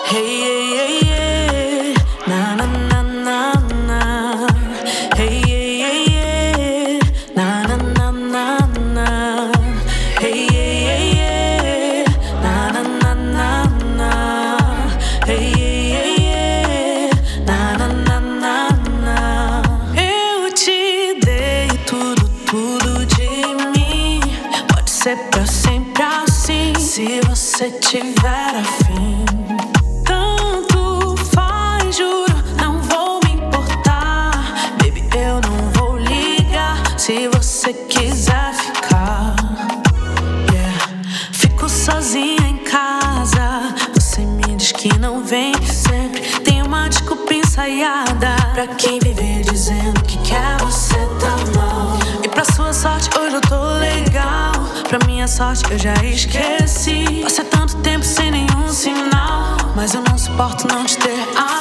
Hey, hey, hey, hey. Na, na, na, na, na. Hey, hey, hey, hey. Na, na, na, na, na. Hey, hey, hey, hey. Na, na, na, na, na. Hey, hey, hey, hey. Na, na, na, na, na. Eu te dei tudo, tudo de mim. Pode ser pra sempre assim, se você tiver afim. Tanto faz, juro, não vou me importar. Baby, eu não vou ligar se você quiser ficar. Yeah. Fico sozinha em casa, você me diz que não vem sempre. Tem uma desculpa ensaiada pra quem vive dizendo que quer você tá mal. E pra sua sorte hoje eu tô legal, pra minha sorte eu já esqueci. Passei tanto tempo sem nenhum sinal, mas eu não suporto não te ter